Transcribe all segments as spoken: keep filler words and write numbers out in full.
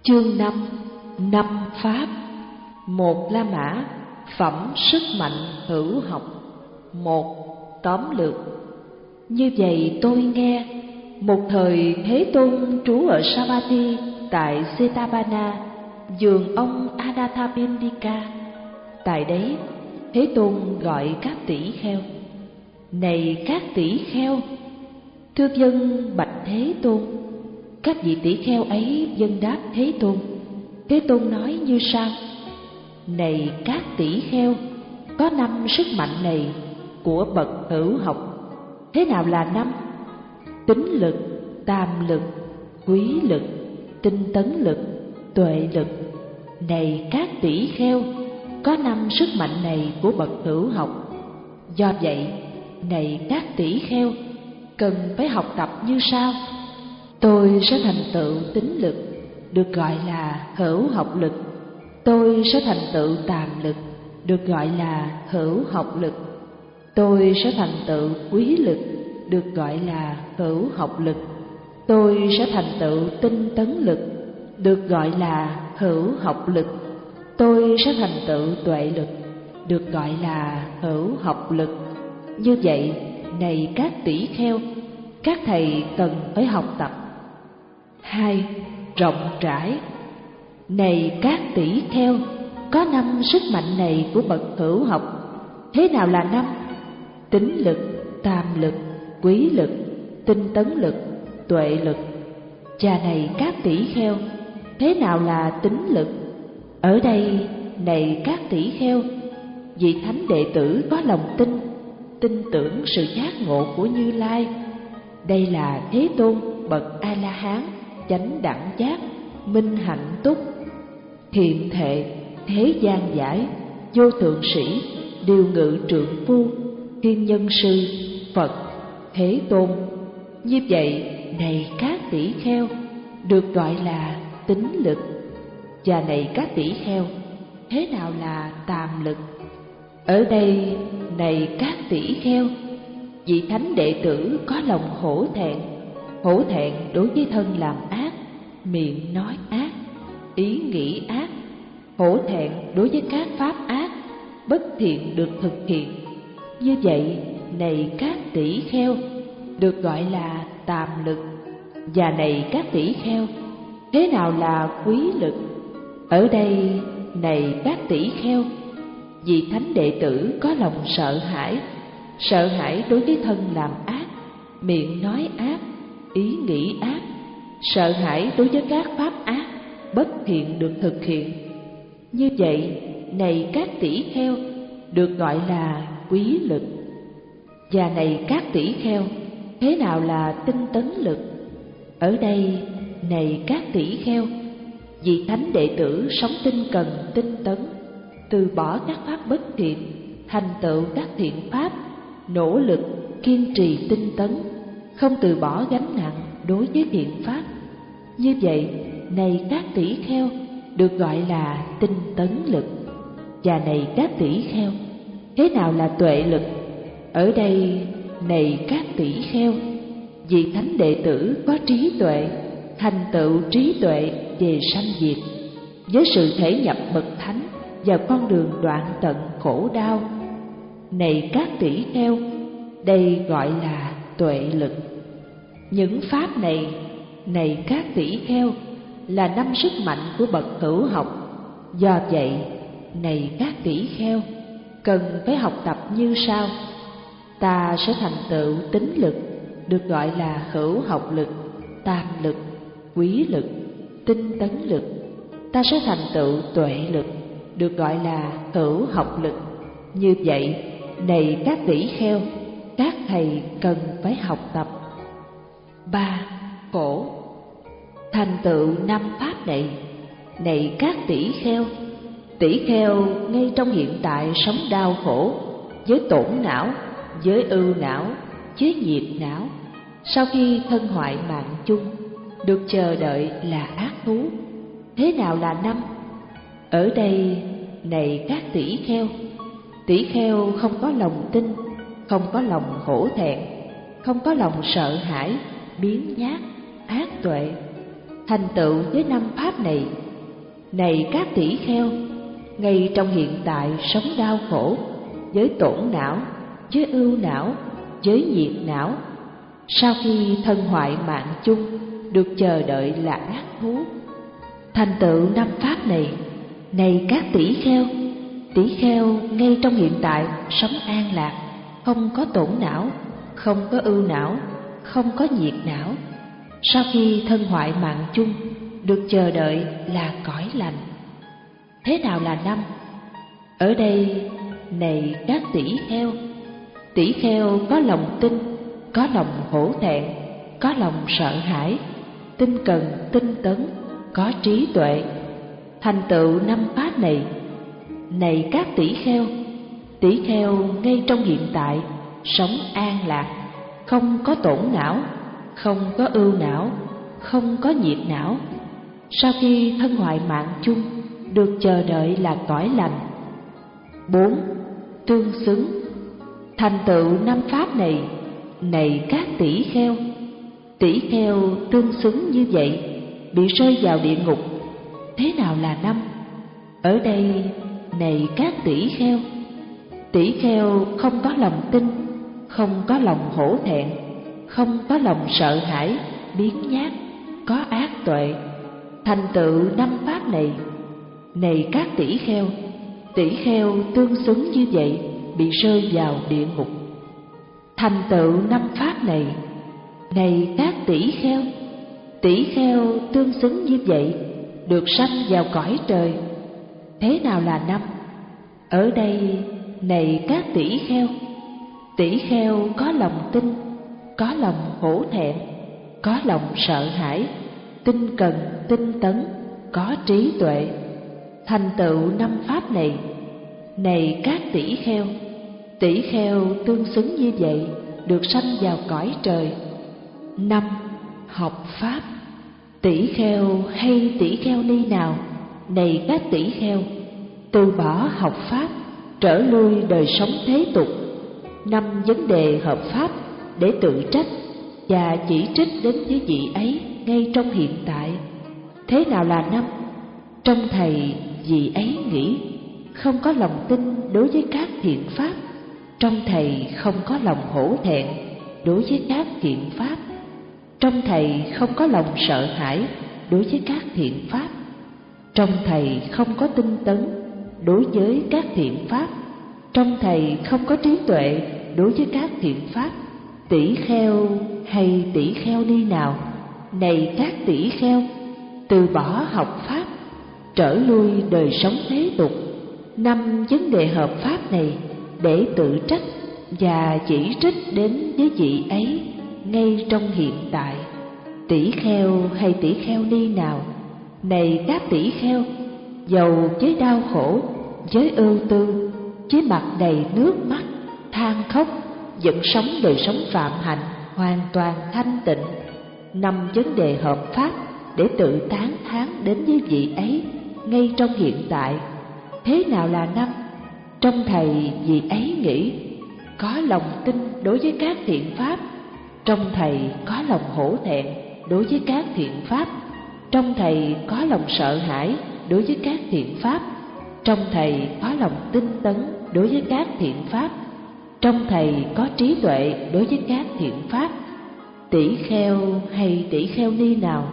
Chương năm. Năm pháp. Một La Mã, phẩm sức mạnh hữu học. Một. Tóm lược. Như vậy tôi nghe, một thời Thế Tôn trú ở Savatthi tại Setapana, vườn ông Anathapindika. Tại đấy, Thế Tôn gọi các tỷ kheo: Này các tỷ kheo! Thưa vâng, bạch Thế Tôn. Các vị tỷ kheo ấy vâng đáp Thế Tôn. Thế Tôn nói như sau: Này các tỷ kheo, có năm sức mạnh này của bậc hữu học. Thế nào là năm? Tín lực, tam lực, quý lực, tinh tấn lực, tuệ lực. Này các tỷ kheo, có năm sức mạnh này của bậc hữu học. Do vậy, này các tỷ kheo, cần phải học tập như sau. Tôi sẽ thành tựu tín lực, được gọi là hữu học lực. Tôi sẽ thành tựu tàm lực, được gọi là hữu học lực. Tôi sẽ thành tựu quý lực, được gọi là hữu học lực. Tôi sẽ thành tựu tinh tấn lực, được gọi là hữu học lực. Tôi sẽ thành tựu tuệ lực, được gọi là hữu học lực. Như vậy, này các tỷ kheo, các thầy cần phải học tập. Hai. Rộng rãi. Này các tỷ kheo, có năm sức mạnh này của bậc hữu học. Thế nào là năm? Tín lực, tam lực, quý lực, tinh tấn lực, tuệ lực. Chà này các tỷ kheo, thế nào là tín lực? Ở đây, này các tỷ kheo, vị thánh đệ tử có lòng tin, tin tưởng sự giác ngộ của Như Lai. Đây là Thế Tôn bậc A-la-hán, chánh đẳng giác, minh hạnh túc, thiện thệ, thế gian giải, vô thượng sĩ, điều ngự trượng phu, thiên nhân sư, Phật, Thế Tôn. Như vậy, này các tỷ kheo, được gọi là tín lực. Và này các tỷ kheo, thế nào là tàm lực? Ở đây, này các tỷ kheo, vị thánh đệ tử có lòng hổ thẹn, hổ thẹn đối với thân làm ác, miệng nói ác, ý nghĩ ác, hổ thẹn đối với các pháp ác, bất thiện được thực hiện. Như vậy, này các tỷ kheo, được gọi là tàm lực. Và này các tỷ kheo, thế nào là quý lực? Ở đây, này các tỷ kheo, vị thánh đệ tử có lòng sợ hãi, sợ hãi đối với thân làm ác, miệng nói ác, ý nghĩ ác, sợ hãi đối với các pháp ác, bất thiện được thực hiện. Như vậy, này các tỷ kheo, được gọi là quý lực. Và này các tỷ kheo, thế nào là tinh tấn lực? Ở đây, này các tỷ kheo, vị thánh đệ tử sống tinh cần tinh tấn, từ bỏ các pháp bất thiện, thành tựu các thiện pháp, nỗ lực kiên trì tinh tấn, không từ bỏ gánh nặng đối với thiện pháp. Như vậy, này các tỷ kheo, được gọi là tinh tấn lực. Và này các tỷ kheo, thế nào là tuệ lực? Ở đây, này các tỷ kheo, vị thánh đệ tử có trí tuệ, thành tựu trí tuệ về sanh diệt, với sự thể nhập bậc thánh vào con đường đoạn tận khổ đau. Này các tỷ kheo, đây gọi là tuệ lực. Những pháp này, này các tỷ kheo, là năm sức mạnh của bậc hữu học. Do vậy, này các tỷ kheo, cần phải học tập như sau. Ta sẽ thành tựu tín lực, được gọi là hữu học lực, tam lực, quý lực, tinh tấn lực. Ta sẽ thành tựu tuệ lực, được gọi là hữu học lực. Như vậy, này các tỷ kheo, các thầy cần phải học tập. Ba. Khổ. Thành tựu năm pháp này, này các tỷ kheo, tỷ kheo ngay trong hiện tại sống đau khổ, với tổn não, với ưu não, với nhiệt não. Sau khi thân hoại mạng chung, được chờ đợi là ác thú. Thế nào là năm? Ở đây, này các tỷ kheo, tỷ kheo không có lòng tin, không có lòng hổ thẹn, không có lòng sợ hãi, biếng nhác, ác tuệ. thành tựu với năm pháp này. Này các tỷ kheo, ngay trong hiện tại sống đau khổ, với tổn não, với ưu não, với nhiệt não, sau khi thân hoại mạng chung, được chờ đợi là ác thú. Thành tựu năm pháp này, này các tỷ kheo, tỷ kheo ngay trong hiện tại sống an lạc, không có tổn não, không có ưu não, không có nhiệt não, sau khi thân hoại mạng chung, được chờ đợi là cõi lành. Thế nào là năm? Ở đây, này các tỷ kheo, tỷ kheo có lòng tin, có lòng hổ thẹn, có lòng sợ hãi, tinh cần, tinh tấn, có trí tuệ, thành tựu năm pháp này. Này các tỷ kheo, tỷ kheo ngay trong hiện tại sống an lạc, không có tổn não, không có ưu não, không có nhiệt não, sau khi thân hoại mạng chung, được chờ đợi là cõi lành. Bốn. Tương xứng. Thành tựu năm pháp này, này các tỷ kheo, tỷ kheo tương xứng như vậy, bị rơi vào địa ngục. Thế nào là năm? Ở đây, này các tỷ kheo, tỷ kheo không có lòng tin, không có lòng hổ thẹn, không có lòng sợ hãi, biếng nhác, có ác tuệ, thành tựu năm pháp này. Này các tỷ kheo, tỷ kheo tương xứng như vậy, bị rơi vào địa ngục. Thành tựu năm pháp này, này các tỷ kheo, tỷ kheo tương xứng như vậy, được sanh vào cõi trời. Thế nào là năm? Ở đây, này các tỷ kheo, tỷ kheo có lòng tin, có lòng hổ thẹn, có lòng sợ hãi, tinh cần, tinh tấn, có trí tuệ, thành tựu năm pháp này. Này các tỷ kheo, tỷ kheo tương xứng như vậy, được sanh vào cõi trời. Năm. Học pháp. Tỷ kheo hay tỷ kheo ni nào, này các tỷ kheo, từ bỏ học pháp, trở lui đời sống thế tục, năm vấn đề hợp pháp để tự trách và chỉ trích đến với vị ấy ngay trong hiện tại. Thế nào là năm? Trong thầy vị ấy nghĩ, không có lòng tin đối với các thiện pháp, trong thầy không có lòng hổ thẹn đối với các thiện pháp, trong thầy không có lòng sợ hãi đối với các thiện pháp, trong thầy không có tinh tấn đối với các thiện pháp, trong thầy không có trí tuệ đối với các thiện pháp. Tỷ kheo hay tỷ kheo ni nào, này các tỷ kheo, từ bỏ học pháp, trở lui đời sống thế tục, năm vấn đề hợp pháp này để tự trách và chỉ trích đến với vị ấy ngay trong hiện tại. Tỷ kheo hay tỷ kheo ni nào, này các tỷ kheo, dầu với đau khổ, với ưu tư, với mặt đầy nước mắt, than khóc, vẫn sống đời sống phạm hạnh hoàn toàn thanh tịnh, năm vấn đề hợp pháp để tự tán thán đến với vị ấy ngay trong hiện tại. Thế nào là năm? Trong thầy vị ấy nghĩ, có lòng tin đối với các thiện pháp, trong thầy có lòng hổ thẹn đối với các thiện pháp, trong thầy có lòng sợ hãi đối với các thiện pháp, trong thầy có lòng tinh tấn đối với các thiện pháp, trong thầy có trí tuệ đối với các thiện pháp. Tỷ kheo hay tỷ kheo ni nào,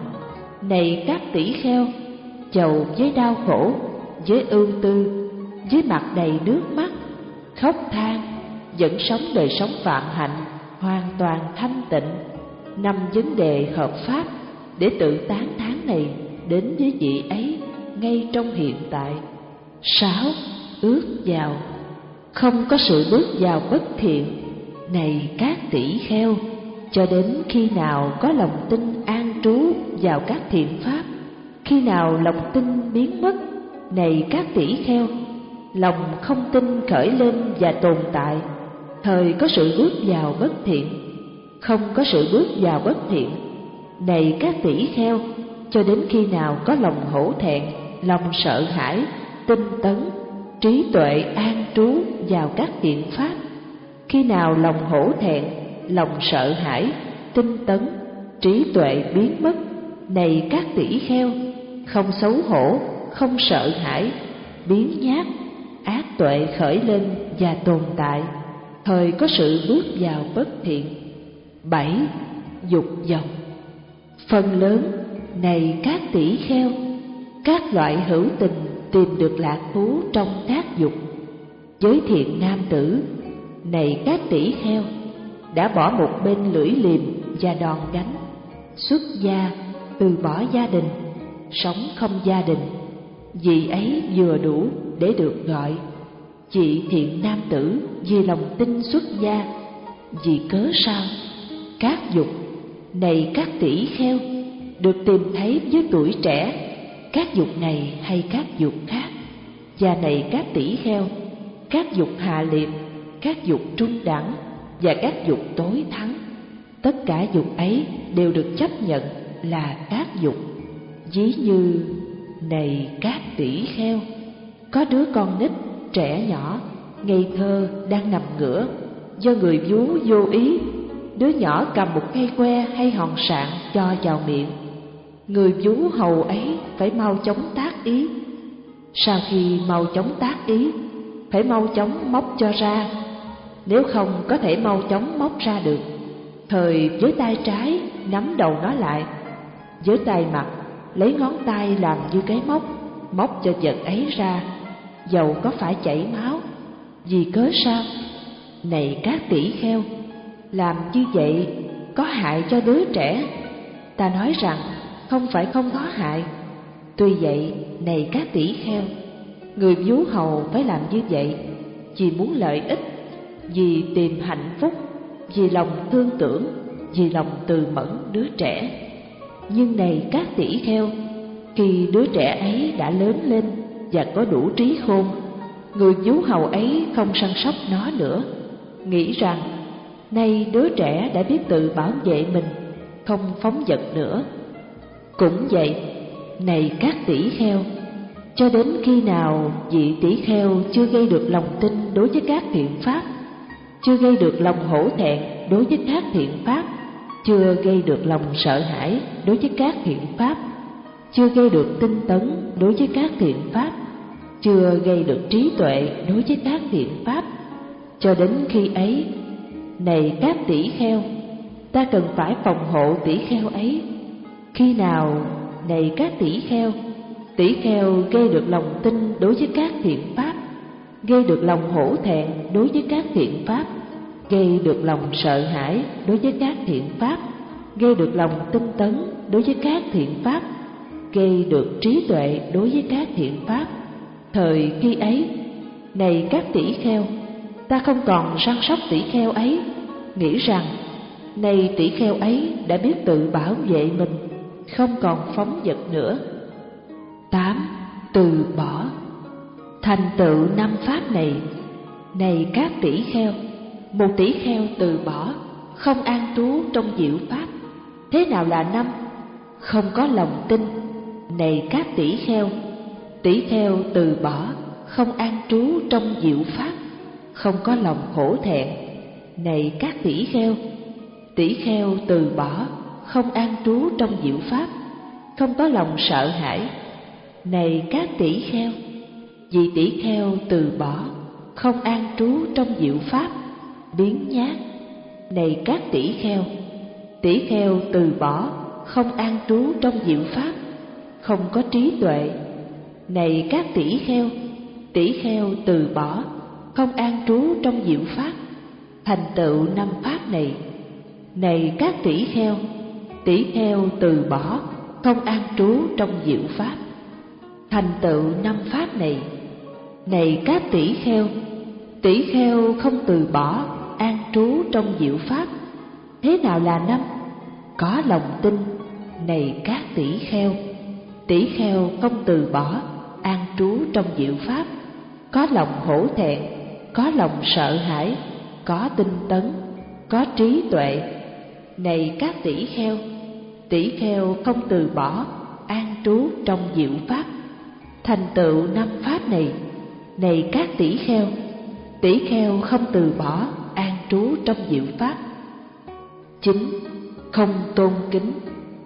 này các tỷ kheo, chầu với đau khổ, với ưu tư, với mặt đầy nước mắt, khóc than, vẫn sống đời sống phạm hạnh hoàn toàn thanh tịnh, năm vấn đề hợp pháp để tự tán thán này đến với vị ấy ngay trong hiện tại. Sáu. Ước vào. Không có sự bước vào bất thiện, này các tỷ kheo, cho đến khi nào có lòng tin an trú vào các thiện pháp, khi nào lòng tin biến mất, này các tỷ kheo, lòng không tin khởi lên và tồn tại, thời có sự bước vào bất thiện. Không có sự bước vào bất thiện, này các tỷ kheo, cho đến khi nào có lòng hổ thẹn, lòng sợ hãi, tinh tấn, trí tuệ an trú vào các thiện pháp, khi nào lòng hổ thẹn, lòng sợ hãi, tinh tấn, trí tuệ biến mất, Này các tỷ kheo, không xấu hổ, không sợ hãi, biến nhát, ác tuệ khởi lên và tồn tại, thời có sự bước vào bất thiện. Bảy. Dục vọng. Phần lớn, này các tỷ kheo, các loại hữu tình tìm được lạc thú trong các dục. Giới thiện nam tử, này các tỷ kheo, đã bỏ một bên lưỡi liềm và đòn gánh, xuất gia, từ bỏ gia đình, sống không gia đình, vì ấy vừa đủ để được gọi chị thiện nam tử vì lòng tin xuất gia. Vì cớ sao? Các dục, này các tỷ kheo, được tìm thấy với tuổi trẻ, các dục này hay các dục khác. Và này các tỷ kheo, các dục hạ liệt, các dục trung đẳng và các dục tối thắng, tất cả dục ấy đều được chấp nhận là các dục. Ví như, này các tỷ kheo, có đứa con nít trẻ nhỏ ngây thơ đang nằm ngửa, do người vú vô ý, đứa nhỏ cầm một cây que hay hòn sạn cho vào miệng. Người vú hầu ấy phải mau chóng tác ý. Sau khi mau chóng tác ý, phải mau chóng móc cho ra. Nếu không có thể mau chóng móc ra được, thời với tay trái nắm đầu nó lại, với tay mặt lấy ngón tay làm như cái móc, móc cho vật ấy ra, dầu có phải chảy máu. Vì cớ sao? Này các tỷ kheo, làm như vậy có hại cho đứa trẻ. Ta nói rằng không phải không có hại. Tuy vậy, này các tỷ kheo, người vú hầu phải làm như vậy vì muốn lợi ích, vì tìm hạnh phúc, vì lòng thương tưởng, vì lòng từ mẫn đứa trẻ. Nhưng này các tỷ kheo, khi đứa trẻ ấy đã lớn lên và có đủ trí khôn, người vú hầu ấy không săn sóc nó nữa, nghĩ rằng nay đứa trẻ đã biết tự bảo vệ mình, không phóng dật nữa. Cũng vậy, này các tỷ kheo, cho đến khi nào vị tỷ kheo chưa gây được lòng tin đối với các thiện pháp, chưa gây được lòng hổ thẹn đối với các thiện pháp, chưa gây được lòng sợ hãi đối với các thiện pháp, chưa gây được tinh tấn đối với các thiện pháp, chưa gây được trí tuệ đối với các thiện pháp, cho đến khi ấy, này các tỷ kheo, ta cần phải phòng hộ tỷ kheo ấy. Khi nào, này các tỷ kheo, tỷ kheo gây được lòng tin đối với các thiện pháp, gây được lòng hổ thẹn đối với các thiện pháp, gây được lòng sợ hãi đối với các thiện pháp, gây được lòng tinh tấn đối với các thiện pháp, gây được trí tuệ đối với các thiện pháp, thời khi ấy, này các tỷ kheo, ta không còn săn sóc tỷ kheo ấy, nghĩ rằng nay tỷ kheo ấy đã biết tự bảo vệ mình, không còn phóng dật nữa. Tám. Từ bỏ. Thành tựu năm pháp này, này các tỷ kheo, một tỷ kheo từ bỏ, không an trú trong diệu pháp. Thế nào là năm? Không có lòng tin. Này các tỷ kheo, tỷ kheo từ bỏ, không an trú trong diệu pháp, không có lòng hổ thẹn. Này các tỷ kheo, tỷ kheo từ bỏ, không an trú trong diệu pháp, không có lòng sợ hãi. Này các tỷ kheo, vì tỷ kheo từ bỏ, không an trú trong diệu pháp, biến nhát. Này các tỷ kheo, tỷ kheo từ bỏ, không an trú trong diệu pháp, không có trí tuệ. Này các tỷ kheo, tỷ kheo từ bỏ, không an trú trong diệu pháp, thành tựu năm pháp này. Này các tỷ kheo, tỷ kheo từ bỏ, không an trú trong diệu pháp, thành tựu năm pháp này. Này các tỷ kheo, tỷ kheo không từ bỏ, an trú trong diệu pháp. Thế nào là năm? Có lòng tin. Này các tỷ kheo, tỷ kheo không từ bỏ, an trú trong diệu pháp, có lòng hổ thẹn, có lòng sợ hãi, có tinh tấn, có trí tuệ. Này các tỷ kheo, tỷ kheo không từ bỏ, an trú trong diệu pháp, thành tựu năm pháp này. Này các tỷ kheo, tỷ kheo không từ bỏ, an trú trong diệu pháp. Chín. Không tôn kính.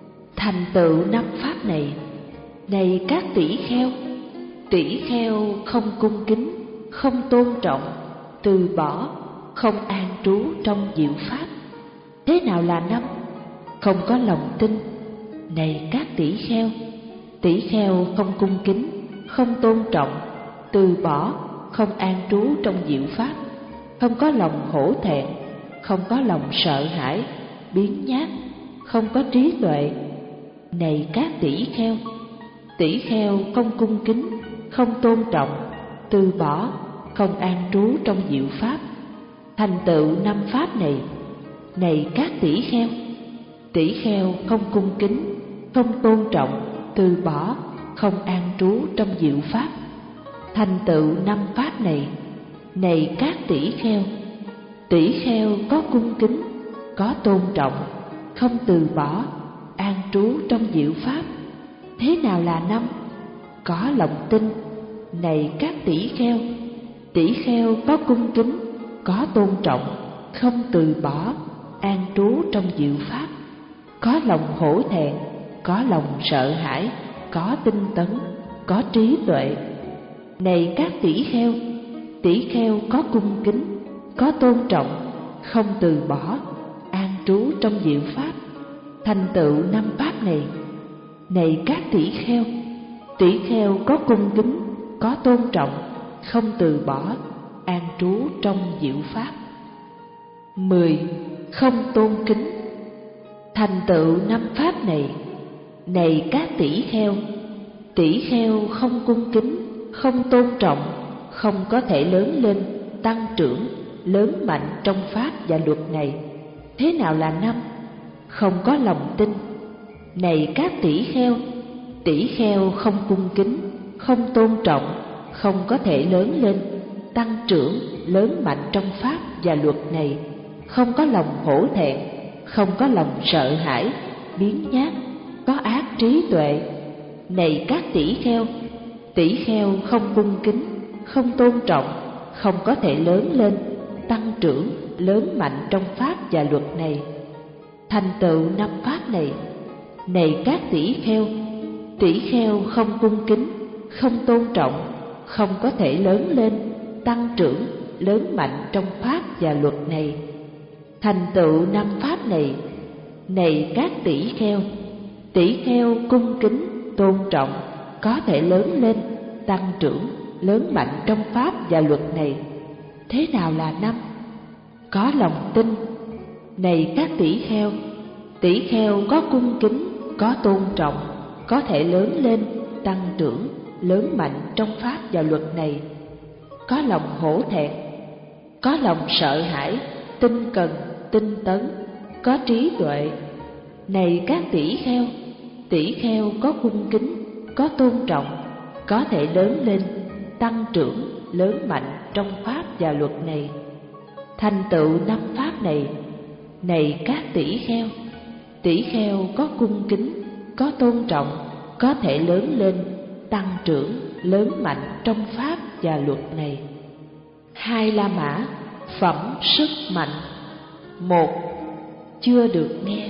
thành tựu năm pháp này. Này các tỷ kheo, tỷ kheo không cung kính, không tôn trọng, từ bỏ, không an trú trong diệu pháp. Thế nào là năm? Không có lòng tin. Này các tỷ kheo, tỷ kheo không cung kính, không tôn trọng, từ bỏ, không an trú trong diệu pháp, không có lòng hổ thẹn, không có lòng sợ hãi, biếng nhác, không có trí tuệ. Này các tỷ kheo, tỷ kheo không cung kính, không tôn trọng, từ bỏ, không an trú trong diệu pháp, thành tựu năm pháp này. Này các tỷ kheo, tỷ kheo không cung kính, không tôn trọng, từ bỏ, không an trú trong diệu pháp, thành tựu năm pháp này. Này các tỷ kheo, tỷ kheo có cung kính, có tôn trọng, không từ bỏ, an trú trong diệu pháp. Thế nào là năm? Có lòng tin. Này các tỷ kheo, tỷ kheo có cung kính, có tôn trọng, không từ bỏ, an trú trong diệu pháp, có lòng hổ thẹn, có lòng sợ hãi, có tinh tấn, có trí tuệ. Này các tỷ kheo, tỷ kheo có cung kính, có tôn trọng, không từ bỏ, an trú trong diệu pháp, thành tựu năm pháp này. Này các tỷ kheo, tỷ kheo có cung kính, có tôn trọng, không từ bỏ, an trú trong diệu pháp. Mười. Không tôn kính, thành tựu năm pháp này. Này các tỷ kheo, tỷ kheo không cung kính, không tôn trọng, không có thể lớn lên, tăng trưởng, lớn mạnh trong pháp và luật này. Thế nào là năm? Không có lòng tin. Này các tỷ kheo, tỷ kheo không cung kính, không tôn trọng, không có thể lớn lên, tăng trưởng, lớn mạnh trong pháp và luật này, không có lòng hổ thẹn, không có lòng sợ hãi, biếng nhác, có ác trí tuệ. Này các tỷ kheo, tỷ kheo không cung kính, không tôn trọng, không có thể lớn lên, tăng trưởng, lớn mạnh trong pháp và luật này, thành tựu năm pháp này. Này các tỷ kheo, tỷ kheo không cung kính, không tôn trọng, không có thể lớn lên, tăng trưởng, lớn mạnh trong pháp và luật này, thành tựu năm pháp này. Này các tỷ kheo, tỷ kheo cung kính, tôn trọng, có thể lớn lên, tăng trưởng, lớn mạnh trong pháp và luật này. Thế nào là năm? Có lòng tin. Này các tỷ kheo, tỷ kheo có cung kính, có tôn trọng, có thể lớn lên, tăng trưởng, lớn mạnh trong pháp và luật này, có lòng hổ thẹn, có lòng sợ hãi, tinh cần, tinh tấn, có trí tuệ. Này các tỷ kheo, tỷ kheo có cung kính, có tôn trọng, có thể lớn lên, tăng trưởng, lớn mạnh trong pháp và luật này, thành tựu năm pháp này. Này các tỷ kheo, tỷ kheo có cung kính, có tôn trọng, có thể lớn lên, tăng trưởng, lớn mạnh trong pháp và luật này. Hai La Mã, phẩm sức mạnh. Một. Chưa được nghe.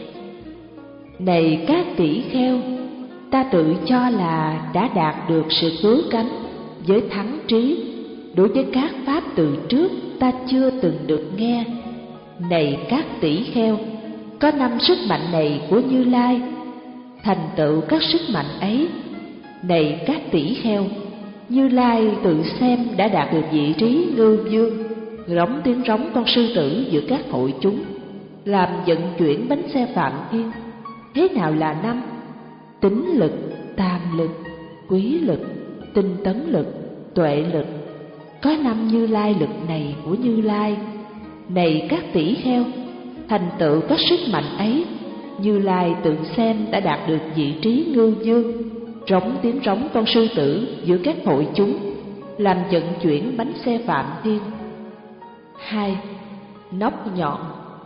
Này các tỷ kheo, ta tự cho là đã đạt được sự cứu cánh với thắng trí. Đối với các pháp từ trước ta chưa từng được nghe. Này các tỷ kheo, có năm sức mạnh này của Như Lai, thành tựu các sức mạnh ấy. Này các tỷ kheo, Như Lai tự xem đã đạt được vị trí ngưu vương, rống tiếng rống con sư tử giữa các hội chúng, làm vận chuyển bánh xe Phạm Thiên. Thế nào là năm? Tín lực, tam lực, quý lực, tinh tấn lực, tuệ lực. Có năm Như Lai lực này của Như Lai. Này các tỷ kheo, thành tựu các sức mạnh ấy, Như Lai tự xem đã đạt được vị trí ngưu vương, rống tiếng rống con sư tử giữa các hội chúng, làm vận chuyển bánh xe Phạm Thiên. Hai. Nóc nhọn.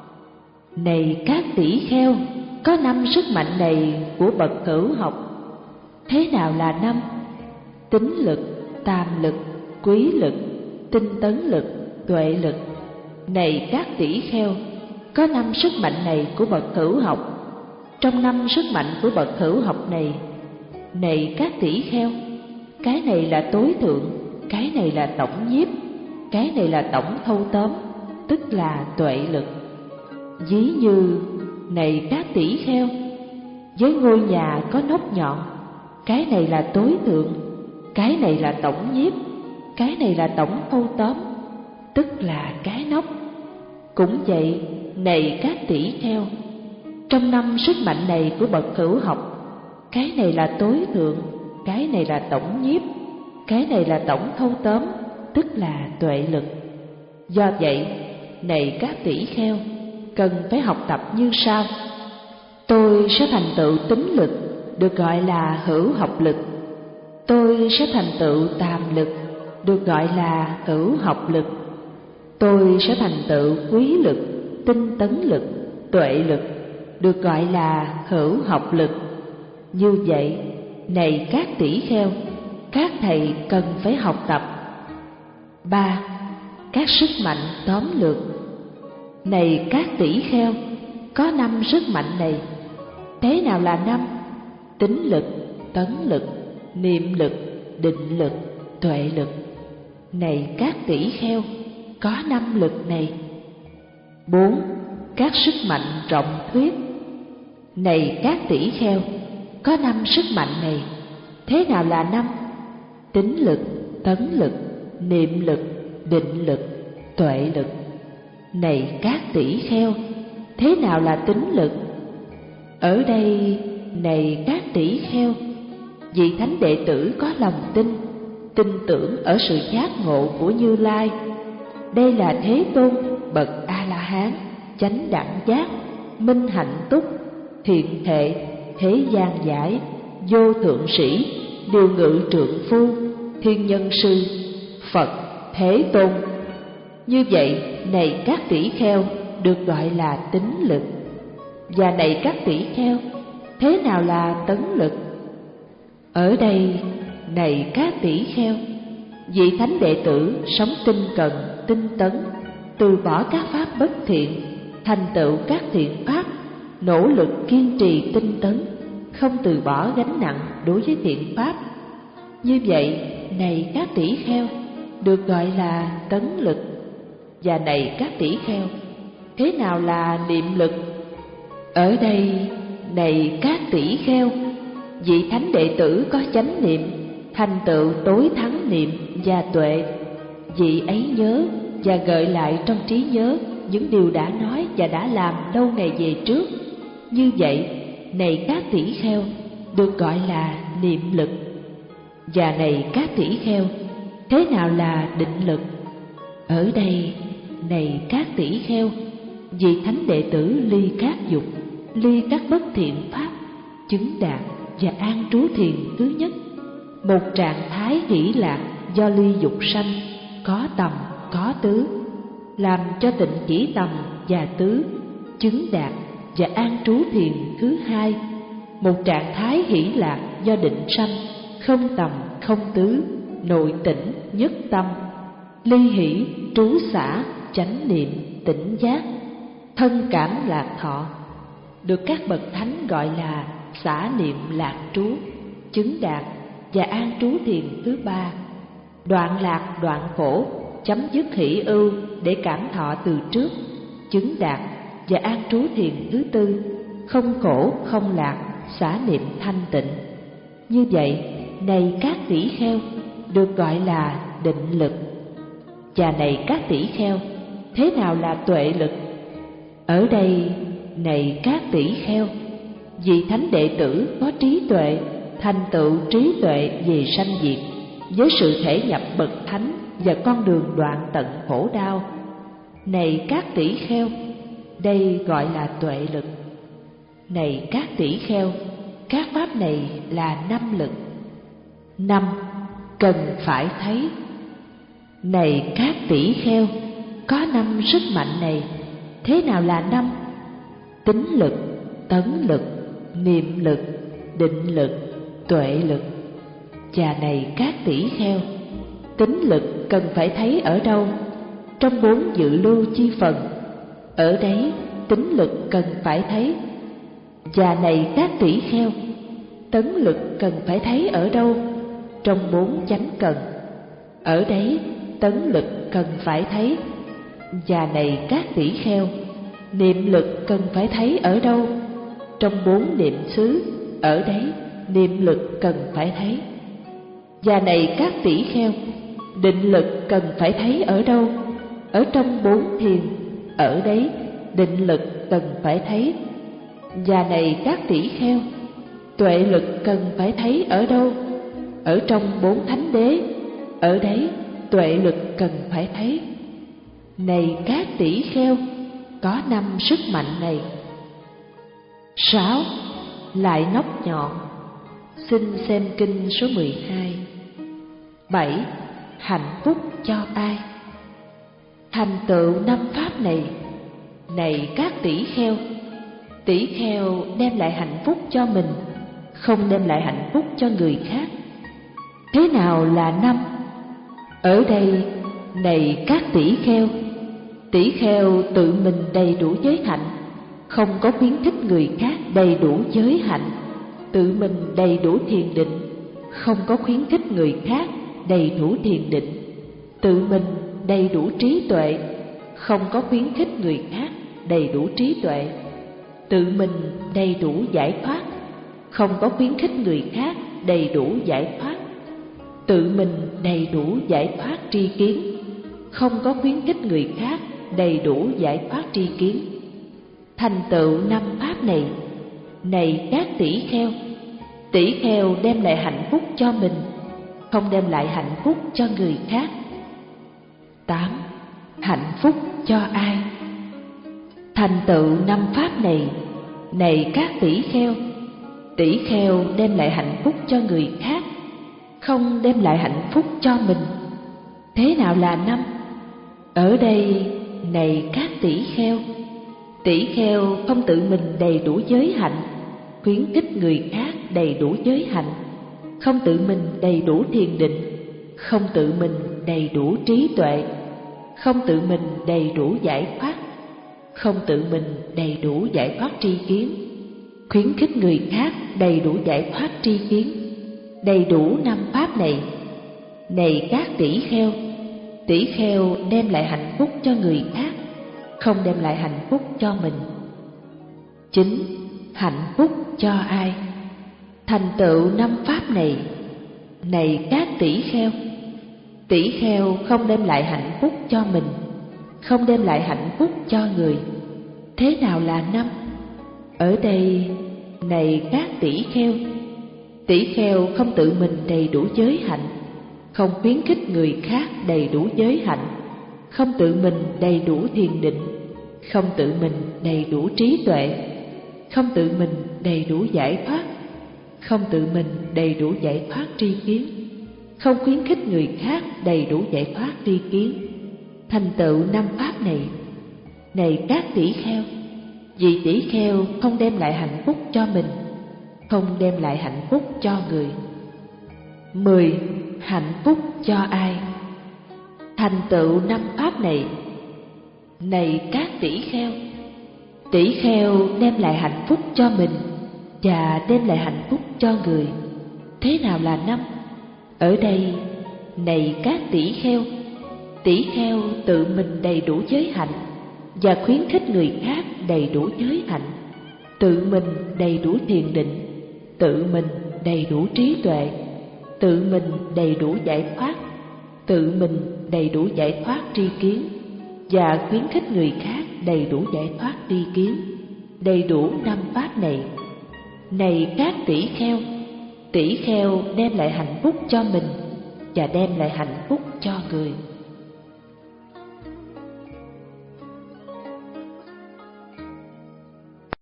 Này các tỷ kheo, có năm sức mạnh này của bậc cửu học. Thế nào là năm? Tín lực, tam lực, quý lực, tinh tấn lực, tuệ lực. Này các tỷ kheo, có năm sức mạnh này của bậc cửu học. trong năm sức mạnh của bậc hữu học này. Này các tỷ kheo, cái này là tối thượng, cái này là tổng nhiếp, cái này là tổng thâu tóm, tức là tuệ lực. Ví như, này các tỷ kheo, với ngôi nhà có nóc nhọn, cái này là tối thượng, cái này là tổng nhiếp, cái này là tổng thâu tóm, tức là cái nóc. Cũng vậy, này các tỷ kheo, trong năm sức mạnh này của bậc hữu học, cái này là tối thượng, cái này là tổng nhiếp, cái này là tổng thâu tóm, tức là tuệ lực. Do vậy, này các tỷ kheo, cần phải học tập như sau. Tôi sẽ thành tựu tín lực, được gọi là hữu học lực. Tôi sẽ thành tựu tàm lực, được gọi là hữu học lực. Tôi sẽ thành tựu quý lực, tinh tấn lực, tuệ lực, được gọi là hữu học lực. Như vậy, này các tỷ kheo, các thầy cần phải học tập. Ba. Các sức mạnh tóm lược. Này các tỷ kheo, có năm sức mạnh này. Thế nào là năm? Tín lực, tấn lực, niệm lực, định lực, tuệ lực. Này các tỷ kheo, có năm lực này. Bốn. Các sức mạnh rộng thuyết. Này các tỷ kheo, có năm sức mạnh này. Thế nào là năm? Tín lực, tấn lực, niệm lực, định lực, tuệ lực. Này các tỷ kheo, thế nào là tín lực? Ở đây, này các tỷ kheo, vị thánh đệ tử có lòng tin, tin tưởng ở sự giác ngộ của Như Lai. Đây là Thế Tôn, bậc A-la-hán, chánh đẳng giác, minh hạnh túc, thiện thệ, thế gian giải, vô thượng sĩ, điều ngự trượng phu, thiên nhân sư, Phật, Thế Tôn. Như vậy, này các tỷ kheo, được gọi là tín lực. Và này các tỷ kheo, thế nào là tấn lực? Ở đây, này các tỷ kheo, vị thánh đệ tử sống tinh cần, tinh tấn, từ bỏ các pháp bất thiện, thành tựu các thiện pháp, nỗ lực kiên trì tinh tấn, không từ bỏ gánh nặng đối với thiện pháp. Như vậy, này các tỷ kheo, được gọi là tấn lực. Và này các tỷ kheo, thế nào là niệm lực? Ở đây, này các tỷ kheo, vị thánh đệ tử có chánh niệm, thành tựu tối thắng niệm và tuệ. Vị ấy nhớ và gợi lại trong trí nhớ những điều đã nói và đã làm lâu ngày về trước. Như vậy, này các tỷ kheo, được gọi là niệm lực. Và này các tỷ kheo, thế nào là định lực? Ở đây, này các tỷ kheo, vị thánh đệ tử ly các dục, ly các bất thiện pháp, chứng đạt và an trú thiền thứ nhất, một trạng thái hỷ lạc do ly dục sanh, có tầm, có tứ, làm cho tịnh chỉ tầm và tứ, chứng đạt và an trú thiền thứ hai, một trạng thái hỷ lạc do định sanh, không tầm, không tứ, nội tĩnh, nhất tâm, ly hỷ, trú xả, chánh niệm, tỉnh giác, thân cảm lạc thọ, được các bậc thánh gọi là xả niệm lạc trú, chứng đạt và an trú thiền thứ ba, đoạn lạc đoạn khổ, chấm dứt hỷ ưu để cảm thọ từ trước, chứng đạt và an trú thiền thứ tư, không khổ không lạc, xả niệm thanh tịnh. Như vậy, này các tỷ kheo, được gọi là định lực. Và này các tỷ kheo, thế nào là tuệ lực? Ở đây, này các tỷ kheo, vị thánh đệ tử có trí tuệ, thành tựu trí tuệ về sanh diệt, với sự thể nhập bậc thánh và con đường đoạn tận khổ đau. Này các tỷ kheo, đây gọi là tuệ lực. Này các tỷ kheo, các pháp này là năm lực. Năm, cần phải thấy. Này các tỷ kheo, có năm sức mạnh này. Thế nào là năm? Tín lực, tấn lực, niệm lực, định lực, tuệ lực. Và này các tỷ kheo, tín lực cần phải thấy ở đâu? Trong bốn dự lưu chi phần. Ở đấy, tín lực cần phải thấy. Và này các tỷ kheo, tấn lực cần phải thấy ở đâu? Trong bốn chánh cần. Ở đấy tấn lực cần phải thấy. Và này các tỷ kheo, niệm lực cần phải thấy ở đâu? Trong bốn niệm xứ. Ở đấy niệm lực cần phải thấy. Và này các tỷ kheo, định lực cần phải thấy ở đâu? Ở trong bốn thiền. Ở đấy định lực cần phải thấy. Và này các tỷ kheo, tuệ lực cần phải thấy ở đâu? Ở trong bốn thánh đế. Ở đấy tuệ lực cần phải thấy. Này các tỷ kheo, có năm sức mạnh này. Sáu. Lại nóc nhọn. Xin xem kinh số mười hai. Bảy. Hạnh phúc cho ai? Thành tựu năm pháp này. Này các tỷ kheo, tỷ kheo đem lại hạnh phúc cho mình, không đem lại hạnh phúc cho người khác. Thế nào là năm? Ở đây, này các tỷ kheo, tỷ kheo tự mình đầy đủ giới hạnh, không có khuyến khích người khác đầy đủ giới hạnh. Tự mình đầy đủ thiền định, không có khuyến khích người khác đầy đủ thiền định. Tự mình đầy đủ trí tuệ, không có khuyến khích người khác đầy đủ trí tuệ. Tự mình đầy đủ giải thoát, không có khuyến khích người khác đầy đủ giải thoát. Tự mình đầy đủ giải thoát tri kiến, không có khuyến khích người khác đầy đủ giải thoát tri kiến. Thành tựu năm pháp này. Này các tỷ kheo, tỷ kheo đem lại hạnh phúc cho mình, không đem lại hạnh phúc cho người khác. Tám. Hạnh phúc cho ai? Thành tựu năm pháp này. Này các tỷ kheo, tỷ kheo đem lại hạnh phúc cho người khác, không đem lại hạnh phúc cho mình. Thế nào là năm? Ở đây, này các tỷ kheo, tỷ kheo không tự mình đầy đủ giới hạnh, khuyến khích người khác đầy đủ giới hạnh, không tự mình đầy đủ thiền định, không tự mình đầy đủ trí tuệ, không tự mình đầy đủ giải thoát, không tự mình đầy đủ giải thoát tri kiến, khuyến khích người khác đầy đủ giải thoát tri kiến. Đầy đủ năm pháp này. Này các tỷ kheo, tỷ kheo đem lại hạnh phúc cho người khác, không đem lại hạnh phúc cho mình. Chín. Hạnh phúc cho ai? Thành tựu năm pháp này. Này các tỷ kheo, tỷ kheo không đem lại hạnh phúc cho mình, không đem lại hạnh phúc cho người. Thế nào là năm? Ở đây, này các tỷ kheo, tỷ kheo không tự mình đầy đủ giới hạnh, không khuyến khích người khác đầy đủ giới hạnh, không tự mình đầy đủ thiền định, không tự mình đầy đủ trí tuệ, không tự mình đầy đủ giải thoát, không tự mình đầy đủ giải thoát tri kiến, không khuyến khích người khác đầy đủ giải thoát tri kiến. Thành tựu năm pháp này. Này các tỷ kheo, vì tỷ kheo không đem lại hạnh phúc cho mình, không đem lại hạnh phúc cho người. Mười. Hạnh phúc cho ai? Thành tựu năm pháp này. Này các tỷ kheo, tỷ kheo đem lại hạnh phúc cho mình và đem lại hạnh phúc cho người. Thế nào là năm? Ở đây, này các tỷ kheo, tỷ kheo tự mình đầy đủ giới hạnh và khuyến khích người khác đầy đủ giới hạnh, tự mình đầy đủ thiền định, tự mình đầy đủ trí tuệ, tự mình đầy đủ giải thoát, tự mình đầy đủ giải thoát tri kiến và khuyến khích người khác đầy đủ giải thoát tri kiến. Đầy đủ năm pháp này. Này các tỷ kheo, tỷ kheo đem lại hạnh phúc cho mình và đem lại hạnh phúc cho người.